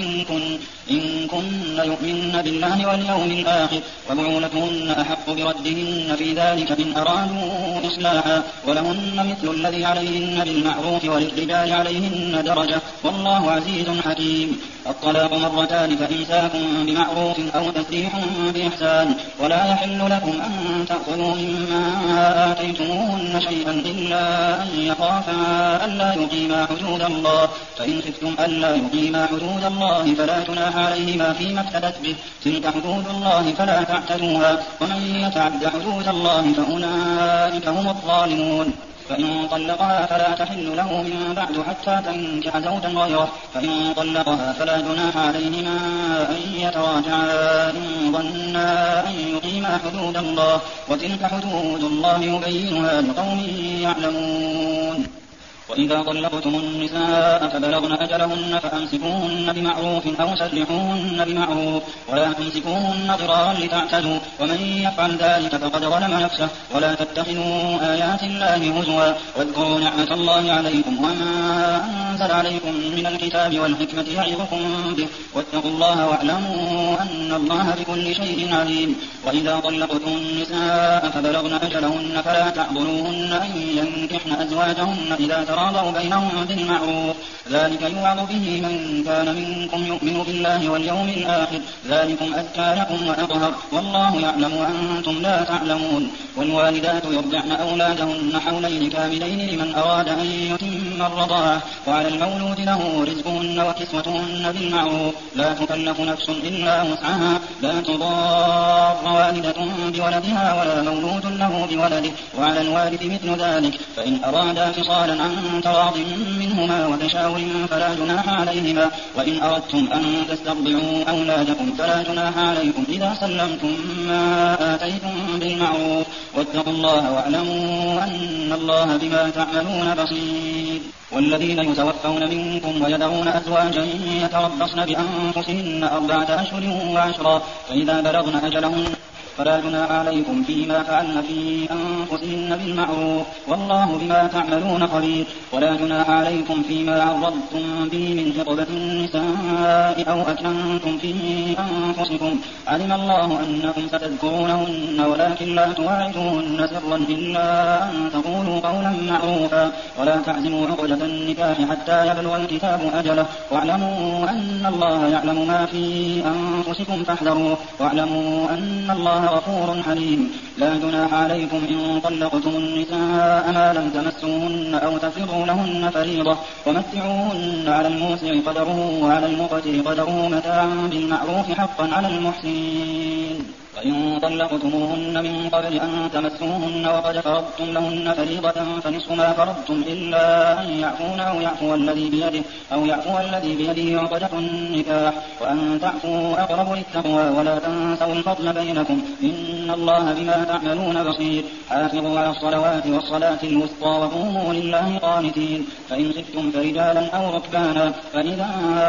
إن كن يؤمن بالله واليوم الآخر وبعولتهن أحق بردهن في ذلك إن أرادوا إصلاحا ولهن مثل الذي عليهن بالمعروف وللرجال عليهن درجة والله عزيز حكيم. الطلاق 2 مرتان فإمساكم بمعروف أو تسريح بإحسان ولا يحل لكم أن تأخذوا مما آتيتموهن شيئا إلا أن يخافا ألا يقيما حدود الله فإن خفتم ألا يقيما حدود الله فلا جناح عليهما فيما افتدت به تلك حدود الله فلا تعتدوها ومن يتعد حدود الله فأولئك هم الظالمون. فإن طلقها فلا تحل له من بعد حتى تنكح زوجا غيره فإن طلقها فلا جناح عليهما أن يتراجعا إن ظنا أن يقيما حدود الله وتلك حدود الله يبينها لقوم يعلمون. وإذا طلقتم النساء فبلغن أجلهن فأمسكوهن بمعروف أو سرحوهن بمعروف ولا تمسكوهن ضرارا لتعتدوا ومن يفعل ذلك فقد ظلم نفسه ولا تتخذوا آيات الله هزوا واذكروا نعمة الله عليكم وما أنزل عليكم من الكتاب والحكمة يعظكم به واتقوا الله واعلموا أن الله بكل شيء عليم. وإذا طلقتم النساء فبلغن أجلهن فلا تعضلوهن أن ينكحن أزواجهن إذا تراضوا بينهم بالمعروف ذلك يوعظ به من كان منكم يؤمن بالله واليوم الآخر ذلكم أزكى لكم وأطهر والله يعلم وأنتم لا تعلمون. والوالدات يرضعن أولادهن حولين كاملين لمن أراد أن يتم الرضاعة وعلى المولود له رزقهن وكسوتهن بالمعروف لا تكلف نفس إلا وسعها لا تضار والدة بولدها ولا مولود له بولده وعلى الوارث مثل ذلك فإن أرادا فصالا عن تراض منهما وتشاور فلا جناح عليهما. وإن أردتم أن تسترضعوا أولادكم فلا جناح عليكم إذا سلمتم ما آتيتم بالمعروف واتقوا الله واعلموا أن الله بما تعملون بصير. والذين يتوفون منكم ويذرون أزواجا يتربصن بأنفسهن 4 أشهر وعشرا فإذا بلغن أجلهن فلا جناح عليكم فيما فعلن في أنفسهن بالمعروف والله بما تعملون خبير. ولا جناح عليكم فيما عرضتم به من خطبة النساء أو أكنتم في أنفسكم علم الله أنكم ستذكرونهن ولكن لا تواعدوهن سرا إلا أن تقولوا قولا معروفا ولا تعزموا عقدة النكاح حتى يبلغ الكتاب أجله واعلموا أن الله يعلم ما في أنفسكم فاحذروه واعلموا أن الله غفور حليم. لا جناح عليكم إن طلقتم النساء ما لم تمسوهن أو تفرضوا لهن فريضة ومتعوهن على الموسع قدره وعلى المقتر قدره متاعا بالمعروف حقا على المحسنين. وإن طلقتموهن من قبل أن تمسوهن وقد فرضتم لهن فريضة فنصف ما فرضتم إلا أن يعفون أو يعفو الذي بيده عقدة النكاح وأن تعفوا أقرب للتقوى ولا تنسوا الفضل بينكم إن الله بما تعملون بصير. حافظوا على الصلوات والصلاة الوسطى وقوموا لله قانتين. فإن خفتم فرجالا أو ركبانا فإذا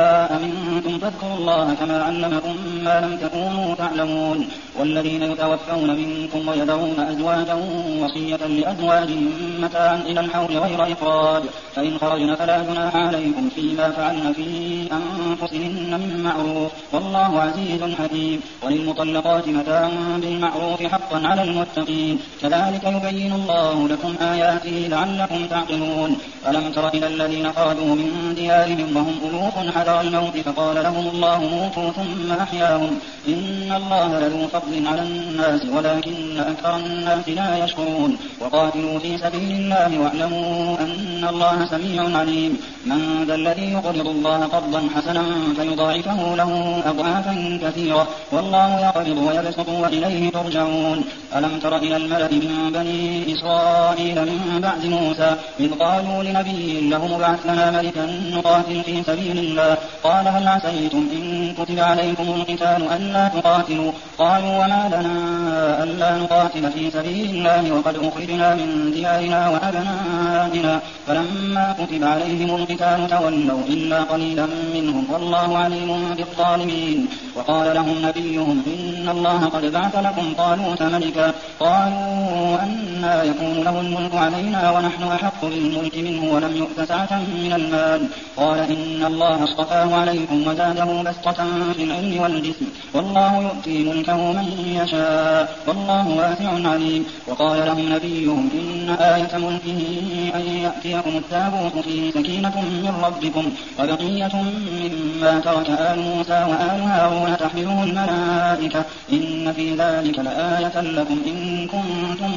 أمنتم فاذكروا الله كما علمكم ما لم تكونوا تعلمون. والذين يتوفون منكم ويذرون أزواجا وصية لأزواجهم متاعا إلى الحول غير إخراج فإن خرجن فلا جناح عليكم فيما فعلن في أنفسهن من معروف والله عزيز حكيم. وللمطلقات متاع بالمعروف حقا على المتقين كذلك يبين الله لكم آياته لعلكم تعقلون. ألم تر إلى الذين خرجوا من ديارهم وهم ألوف حذر الموت فقال لهم الله موتوا ثم أحياهم إن الله لذو فضل على الناس ولكن أكثر الناس لا يشكرون. وقاتلوا في سبيل الله واعلموا أن الله سميع عليم. من ذا الذي يقرض الله قرضا حسنا فيضاعفه له أضعافا كثيرة والله يقبض ويبسط وإليه ترجعون. ألم تر إلى الملأ من بني إسرائيل من بعد موسى إذ قالوا لنبي له ابعث لنا ملكا نقاتل في سبيل الله قال هل عسيتم إن كتب عليكم القتال ألا تقاتلوا قالوا وما لنا ألا نقاتل في سبيل الله وقد أخرجنا من ديارنا وأبنائنا فلما كتب عليهم القتال تولوا إلا قليلا منهم والله عليم بالظالمين. وقال لهم نبيهم إن الله قد بعث لكم طالوت ملكا قالوا أنى يكون له الملك علينا ونحن أحق بالملك منه ولم يؤت سعة من المال قال إن الله اصطفاه عليكم وزاده بسطة في العلم والجسم والله يؤتي ملكه من يشاء والله واسع عليم. وقال لهم نبيهم إن آية ملكه أن يأتيكم التابوت فيه سكينة من ربكم وبقية مما ترك آل موسى وآل هارون تحمله الملائكة إن في ذلك لآية لكم إن كنتم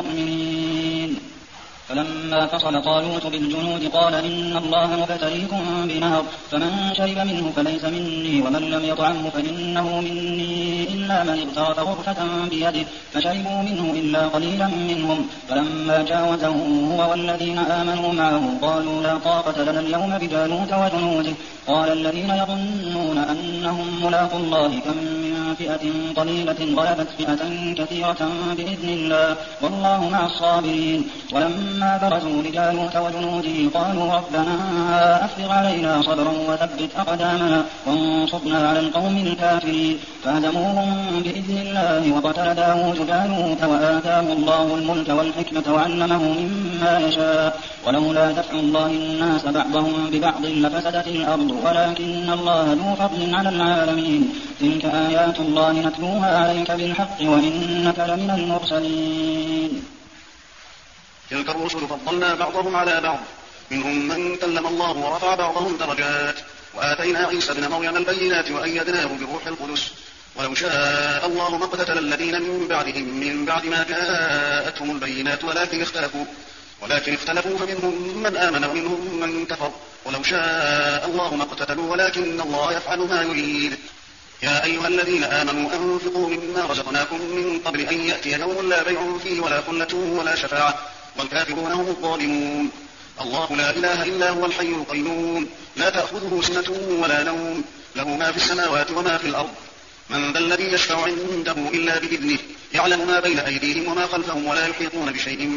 مؤمنين. فلما فصل طالوت بالجنود قال إن الله مبتليكم بنهر فمن شرب منه فليس مني ومن لم يطعمه فإنه مني إلا من اغترف غرفة بيده فشربوا منه إلا قليلا منهم. فلما جاوزه هو والذين آمنوا معه قالوا لا طاقة لنا اليوم بجالوت وجنوده قال الذين يظنون أنهم ملاقوا الله كم من فئة قليلة غلبت فئة كثيرة بإذن الله والله مع الصابرين. ولما برزوا لجالوت وجنوده قالوا ربنا أفرغ علينا صبرا وثبت أقدامنا وانصرنا على القوم الكافرين فهزموهم بإذن الله. وقتل داود جالوت وآتاه الله الملك والحكمة وعلمه مما يشاء ولولا دفع الله الناس بعضهم ببعض لفسدت الأرض ولكن الله ذو فضل على العالمين. تلك آيات الله نتلوها عليك بالحق وإنك لمن المرسلين. تلك الرسل فضلنا بعضهم على بعض منهم من كلم الله ورفع بعضهم درجات وآتينا عيسى بن مريم البينات وأيدناه بروح القدس ولو شاء الله ما اقتتل الذين من بعدهم من بعد ما جاءتهم البينات ولكن اختلفوا فمنهم من آمن ومنهم من كفر ولو شاء الله ما اقتتلوا ولكن الله يفعل ما يريد. يا أيها الذين آمنوا أنفقوا مما رزقناكم من قبل أن يأتي يوم لا بيع فيه ولا خلة ولا شفاعة والكافرون هم الظالمون. الله لا إله إلا هو الحي القيوم لا تأخذه سنة ولا نوم له ما في السماوات وما في الأرض من ذا الذي يشفع عنده إلا بإذنه يعلم ما بين أيديهم وما خلفهم ولا يحيطون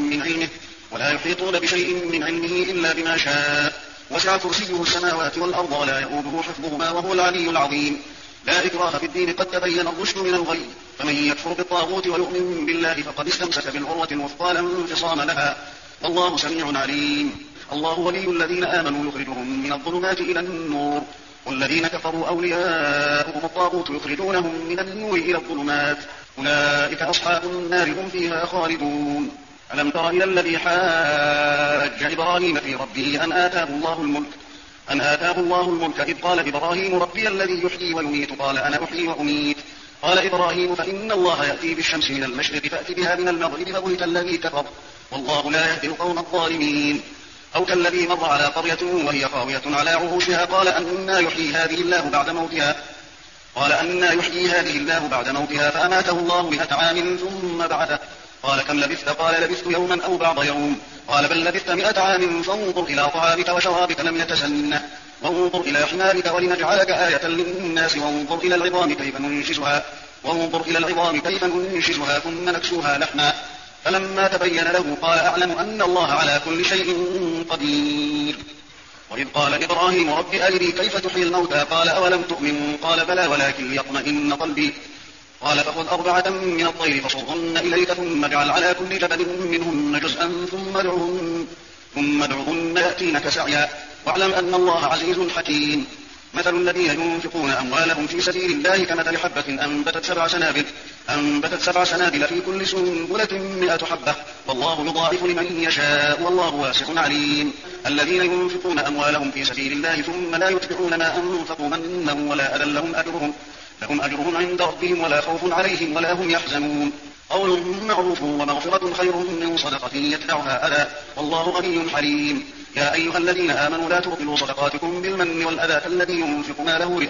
بشيء من علمه إلا بما شاء وسع كرسيه السماوات والأرض ولا يؤوده حفظهما وهو العلي العظيم. لا إكراه في الدين قد تبين الرشد من الغي فمن يكفر بالطاغوت ويؤمن بالله فقد استمسك بالعروة الوثقى لا انفصام لها والله سميع عليم. الله ولي الذين آمنوا يخرجهم من الظلمات إلى النور والذين كفروا أولياؤهم الطاغوت يخرجونهم من النور إلى الظلمات أولئك أصحاب النار هم فيها خالدون. ألم تر إلى الذي حاج إبراهيم في ربه أن آتاه الله الملك إذ قال إبراهيم ربي الذي يحيي ويميت قال أنا أحيي وأميت قال إبراهيم فإن الله يأتي بالشمس من المشرق فأت بها من المغرب فبهت الذي كفر والله لا يهدي القوم الظالمين. أو كالذي مر على قرية وهي خاوية على عروشها قال أنى يحيي هذه الله بعد موتها فأماته الله 100 عام ثم بعثه قال كم لبثت قال لبثت يوما أو بعض يوم قال بل لبثت 100 عام فانظر إلى طعامك وشرابك لم يتسنه وانظر إلى حمارك ولنجعلك آية للناس وانظر إلى العظام كيف ننشزها ثم نكسوها لحما فلما تبين له قال أعلم أن الله على كل شيء قدير. وإذ قال إبراهيم رب أرني كيف تحيي الموتى قال أولم تؤمن قال بلى ولكن ليطمئن قلبي قال فخذ 4 من الطير فصرهن إليك ثم اجعل على كل جبل منهن جزءا ثم ادعهن يأتينك سعيا واعلم أن الله عزيز حكيم. مثل الذين ينفقون أموالهم في سبيل الله كمثل حبة أنبتت 7 سنابل في كل سنبلة 100 حبة والله يضاعف لمن يشاء والله واسع عليم. الذين ينفقون أموالهم في سبيل الله ثم لا يتبعون ما أنفقوا منا ولا أذى لهم أجرهم عند ربهم ولا خوف عليهم ولا هم يحزنون. قول معروف ومغفرة خير من صدقة يتبعها أذى والله غني حليم. يا أيها الذين آمنوا لا تبطلوا صدقاتكم بالمن والأذى كالذي ينفق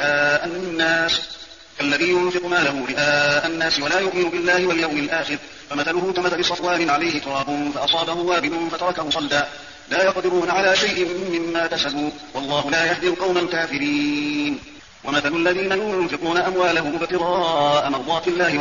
ماله رئاء الناس ولا يؤمن بالله واليوم الآخر فمثله كمثل صفوان عليه تراب فأصابه وابل فتركه صلدا لا يقدرون على شيء مما كسبوا والله لا يهدي القوم الكافرين. ومثل الذين ينفقون أموالهم ابتغاء مرضات الله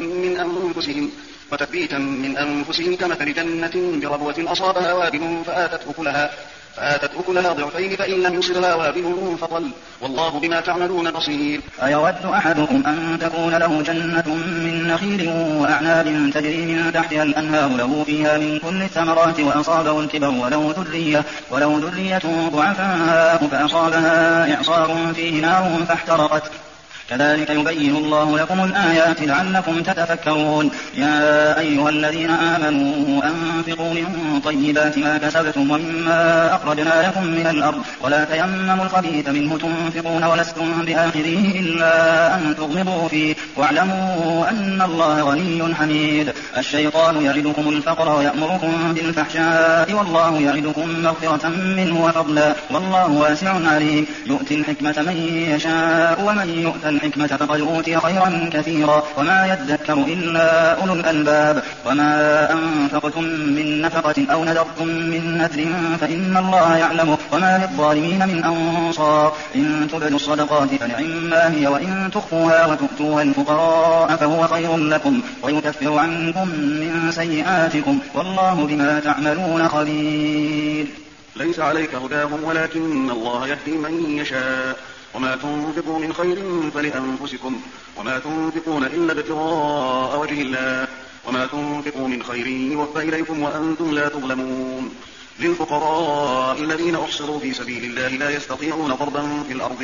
وتثبيتا من أنفسهم كمثل جنة بربوة أصابها وابل فآتت أكلها ضعفين فإن لم يصبها وابل فطل والله بما تعملون بصير. أيود أحدكم أن تكون له جنة من نخيل وأعناب تجري من تحتها الأنهار له فيها من كل الثمرات وأصابه الكبر ولو ذرية ضعفاء فأصابها إعصار فيه نار فاحترقت كذلك يبين الله لكم الآيات لعلكم تتفكرون. يا أيها الذين آمنوا أنفقوا من طيبات ما كسبتم ومما أخرجنا لكم من الأرض ولا تيمموا الخبيث منه تنفقون ولستم بآخذيه إلا أن تغمضوا فيه واعلموا أن الله غني حميد. الشيطان يعدكم الفقر ويأمركم بالفحشاء والله يعدكم مغفرة منه وفضلا والله واسع عليم. يؤتي الحكمة من يشاء ومن يؤت الحكمة فقد أوتي خيرا كثيرا وما يذكر إلا أولو الألباب. وما أنفقتم من نفقة أو نذرتم من نذر فإن الله يعلمه وما للظالمين من أنصار. إن تبدوا الصدقات فنعما هي وإن تخفوها وتؤتوها الفقراء فهو خير لكم ويكفر عنكم من سيئاتكم والله بما تعملون خبير. ليس عليك هداهم ولكن الله يهدي من يشاء وما تنفقوا من خير فلأنفسكم وما تنفقون إلا ابتغاء وجه الله وما تنفقوا من خير يوفى إليكم وأنتم لا تظلمون. للفقراء الذين أحصروا في سبيل الله لا يستطيعون ضربا في الأرض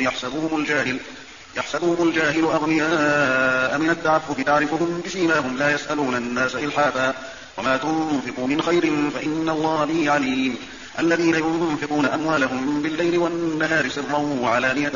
يحسبهم الجاهل أغنياء من التعفف تعرفهم بسيماهم لا يسألون الناس إلحافا وما تنفقوا من خير فإن الله به عليم. الذين ينفقون أموالهم بالليل والنهار سرا وعلانية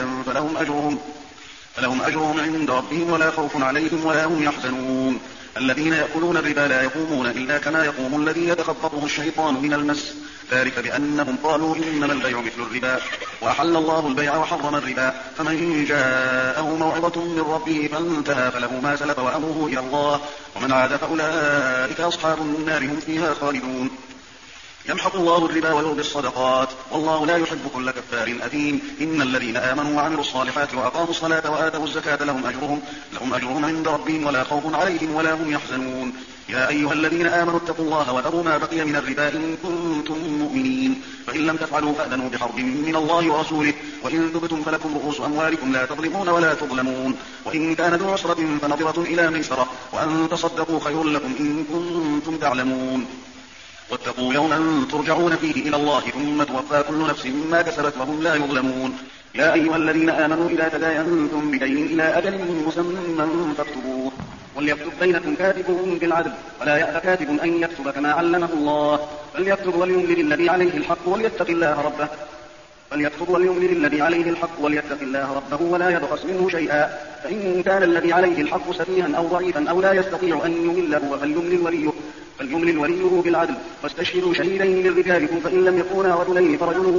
فلهم أجرهم عند ربهم ولا خوف عليهم ولا هم يحزنون. الذين يأكلون الربا لا يقومون إلا كما يقوم الذي يتخبطه الشيطان من المس ذلك بأنهم قالوا إنما البيع مثل الربا وأحل الله البيع وحرم الربا. فمن جاءه موعظة من ربه فانتهى فله ما سلف وأمره إلى الله ومن عاد فأولئك أصحاب النار هم فيها خالدون. يمحق الله الربا ويربي الصدقات والله لا يحب كل كفار أثيم. إن الذين آمنوا وعملوا الصالحات وأقاموا الصلاة وآتوا الزكاة لهم أجرهم عند ربهم ولا خوف عليهم ولا هم يحزنون. يا أيها الذين آمنوا اتقوا الله وذروا ما بقي من الربا إن كنتم مؤمنين فإن لم تفعلوا فأذنوا بحرب من الله ورسوله وإن تبتم فلكم رؤوس أموالكم لا تظلمون ولا تظلمون. وإن كان ذو عسرة فنظرة إلى ميسرة وأن تصدقوا خير لكم إن كنتم تعلمون. واتقوا يوما ترجعون فيه إلى الله ثم توفى كل نفس ما كسبت وهم لا يظلمون. يا أيها الذين آمنوا إذا تداينتم بدين إلى أجل مسمى فاكتبوه وليكتب بينكم كاتب بالعدل ولا يأب كاتب أن يكتب كما علمه الله فليكتب وليملل الذي عليه الحق وليتق الله ربه ولا يبخس منه شيئا فإن كان الذي عليه الحق سفيها أو ضعيفا أو لا يستطيع أن يمله فليملل وليه بالعدل واستشهدوا شهيدين من رجالكم فإن لم يكونا رجلين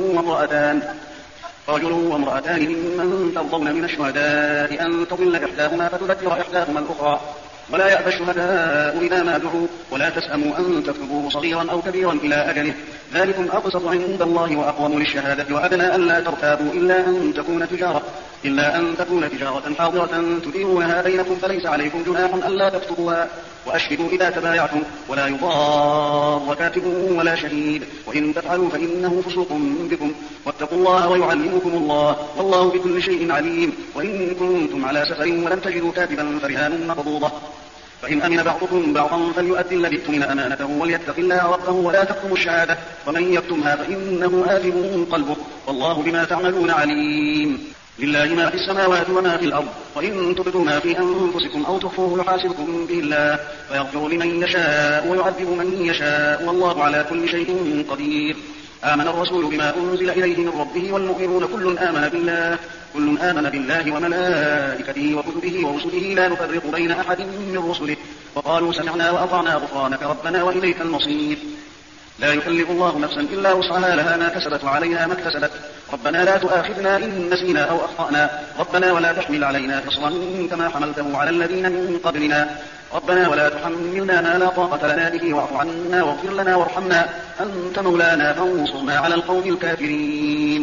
فرجل وامرأتان ممن ترضون من الشهداء أن تضل إحداهما فتذكر إحداهما الأخرى ولا يأبى الشهداء إذا ما دعوا ولا تسأموا أن تكتبوه صغيرا أو كبيرا إلى أجله ذلكم أقسط عند الله وأقوم للشهادة وأدنى ألا ترتابوا إلا أن تكون تجارة حاضرة تديرونها بينكم فليس عليكم جناح ألا تكتبوها وأشهدوا إذا تبايعتم ولا يضار كاتب ولا شهيد وإن تفعلوا فإنه فسوق بكم واتقوا الله ويعلمكم الله والله بكل شيء عليم. وإن كنتم على سفر ولم تجدوا كاتبا فرهان مقبوضة فإن أمن بعضكم بعضا فليؤدي الذي اؤتمن أمانته وليتق الله ربه ولا تكتموا الشهادة ومن يكتمها فإنه آثم قلبه والله بما تعملون عليم. لله ما في السماوات وما في الأرض وإن تبدوا ما في أنفسكم أو تخفوه يحاسبكم به الله فيغفر لمن يشاء ويعذب من يشاء والله على كل شيء قدير. آمن الرسول بما أنزل إليه من ربه والمؤمنون كل آمن بالله وملائكته وكتبه ورسله لا نفرق بين أحد من رسله وقالوا سمعنا وأطعنا غفرانك ربنا وإليك المصير. لا يكلف الله نفسا إلا وسعها لها ما كسبت وعليها ما اكتسبت ربنا لا تؤاخذنا إن نسينا أو أخطأنا ربنا ولا تحمل علينا إصرا كما حملته على الذين من قبلنا ربنا ولا تحملنا ما لا طاقة لنا به واعف عنا واغفر لنا وارحمنا أنت مولانا فانصرنا على القوم الكافرين.